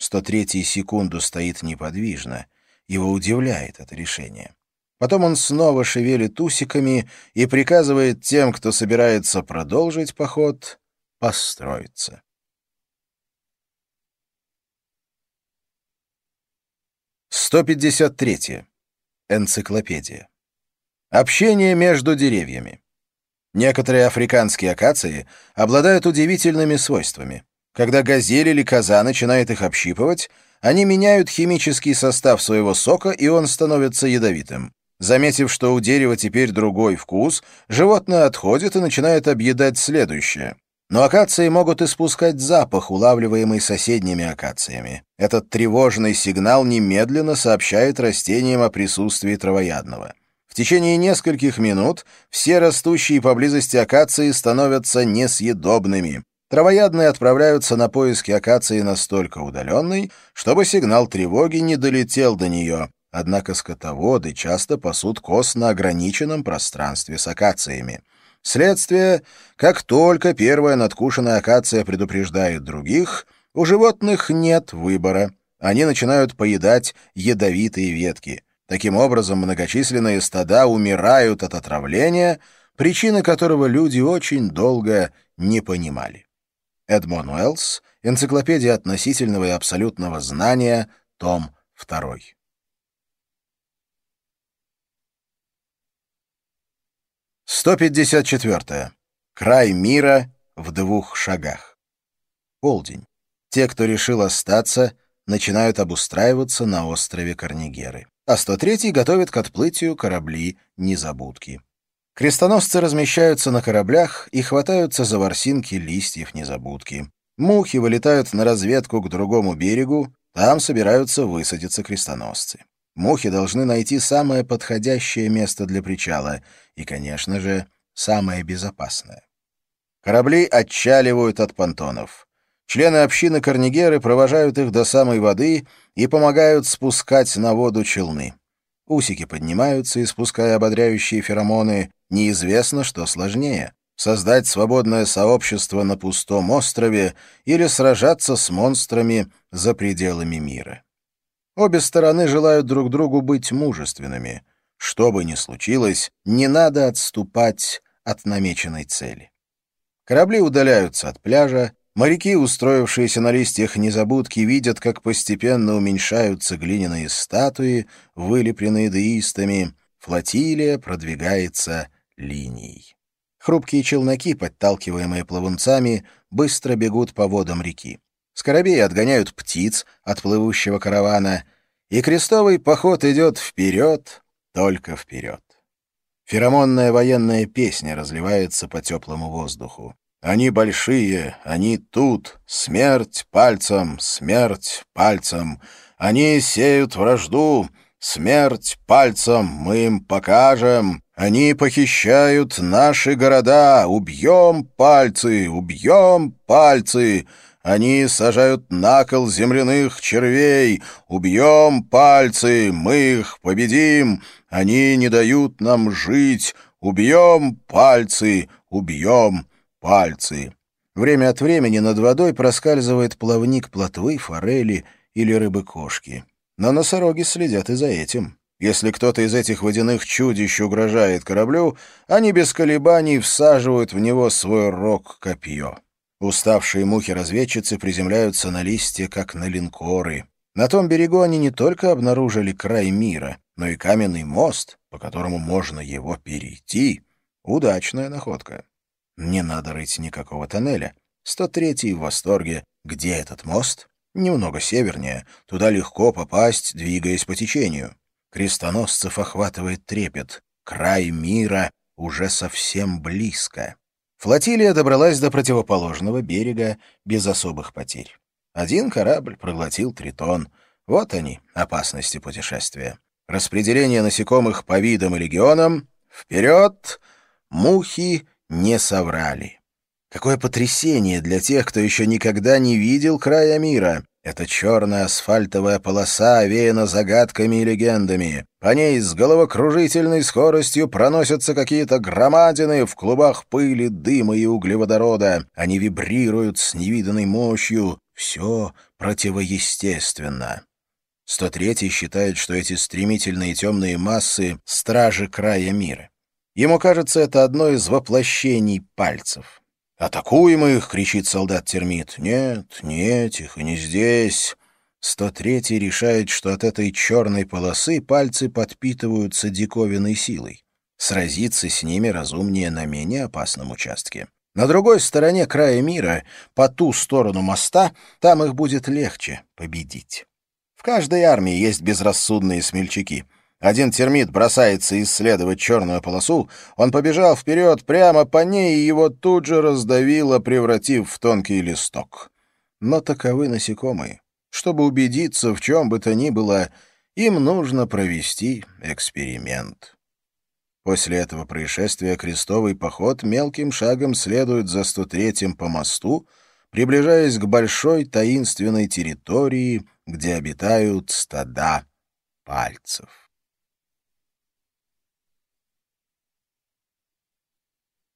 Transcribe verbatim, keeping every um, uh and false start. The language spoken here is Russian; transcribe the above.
сто третий секунду стоит неподвижно. Его удивляет это решение. Потом он снова шевелит усиками и приказывает тем, кто собирается продолжить поход, построиться. сто пятьдесят третье. Энциклопедия. Общение между деревьями. Некоторые африканские акации обладают удивительными свойствами. Когда газель или коза начинает их общипывать, они меняют химический состав своего сока, и он становится ядовитым. Заметив, что у дерева теперь другой вкус, животное отходит и начинает объедать следующее. Но акации могут испускать запах, улавливаемый соседними акациями. Этот тревожный сигнал немедленно сообщает растениям о присутствии травоядного. В течение нескольких минут все растущие поблизости акации становятся несъедобными. Травоядные отправляются на поиски акации настолько удаленной, чтобы сигнал тревоги не долетел до нее. Однако скотоводы часто пасут коз на ограниченном пространстве с акациями. Следствие: как только первая надкушенная акация предупреждает других, у животных нет выбора. Они начинают поедать ядовитые ветки. Таким образом, многочисленные стада умирают от отравления, причины которого люди очень долго не понимали. Эдмон Уэллс, «Энциклопедия относительного и абсолютного знания», том второй. сто пятьдесят четвёртое. Край мира в двух шагах. Полдень. Те, кто решил остаться, начинают обустраиваться на острове Корнигеры. А сто третий готовит к отплытию корабли-незабудки. Крестоносцы размещаются на кораблях и хватаются за ворсинки листьев незабудки. Мухи вылетают на разведку к другому берегу, там собираются высадиться крестоносцы. Мухи должны найти самое подходящее место для причала и, конечно же, самое безопасное. Корабли отчаливают от понтонов. Члены общины Корнигеры провожают их до самой воды и помогают спускать на воду челны. Усики поднимаются, испуская ободряющие феромоны. Неизвестно, что сложнее — создать свободное сообщество на пустом острове или сражаться с монстрами за пределами мира. Обе стороны желают друг другу быть мужественными. Что бы ни случилось, не надо отступать от намеченной цели. Корабли удаляются от пляжа, моряки, устроившиеся на листьях незабудки, видят, как постепенно уменьшаются глиняные статуи, вылепленные деистами. Флотилия продвигается линией. Хрупкие челноки, подталкиваемые плавунцами, быстро бегут по водам реки. Скоробеи отгоняют птиц от плывущего каравана, и крестовый поход идет вперед, только вперед. Феромонная военная песня разливается по теплому воздуху. Они большие, они тут, смерть пальцем, смерть пальцем. Они сеют вражду, смерть пальцем, мы им покажем. Они похищают наши города, убьем пальцы, убьем пальцы. Они сажают на кол земляных червей, убьем пальцы, мы их победим. Они не дают нам жить, убьем пальцы, убьем пальцы. Время от времени над водой проскальзывает плавник плотвы, форели или рыбы-кошки. Но носороги следят и за этим. Если кто-то из этих водяных чудищ угрожает кораблю, они без колебаний всаживают в него свой рог-копье. Уставшие мухи-разведчицы приземляются на листья, как на линкоры. На том берегу они не только обнаружили край мира, но и каменный мост, по которому можно его перейти. Удачная находка. Не надо рыть никакого тоннеля. сто третий в восторге. Где этот мост? Немного севернее. Туда легко попасть, двигаясь по течению. Крестоносцев охватывает трепет. Край мира уже совсем близко. Флотилия добралась до противоположного берега без особых потерь. Один корабль проглотил тритон. Вот они, опасности путешествия. Распределение насекомых по видам и легионам. Вперед! Мухи не соврали. Какое потрясение для тех, кто еще никогда не видел края мира. Эта черная асфальтовая полоса овеяна загадками и легендами. По ней с головокружительной скоростью проносятся какие-то громадины в клубах пыли, дыма и углеводорода. Они вибрируют с невиданной мощью. Все противоестественно. сто третий считает, что эти стремительные темные массы — стражи края мира. Ему кажется, это одно из воплощений пальцев. «Атакуем их!» — кричит солдат-термит. «Нет, не этих и не здесь». сто третий решает, что от этой черной полосы пальцы подпитываются диковинной силой. Сразиться с ними разумнее на менее опасном участке. На другой стороне края мира, по ту сторону моста, там их будет легче победить. В каждой армии есть безрассудные смельчаки. Один термит бросается исследовать черную полосу, он побежал вперед прямо по ней, и его тут же раздавило, превратив в тонкий листок. Но таковы насекомые. Чтобы убедиться в чем бы то ни было, им нужно провести эксперимент. После этого происшествия крестовый поход мелким шагом следует за сто третьим по мосту, приближаясь к большой таинственной территории, где обитают стада пальцев.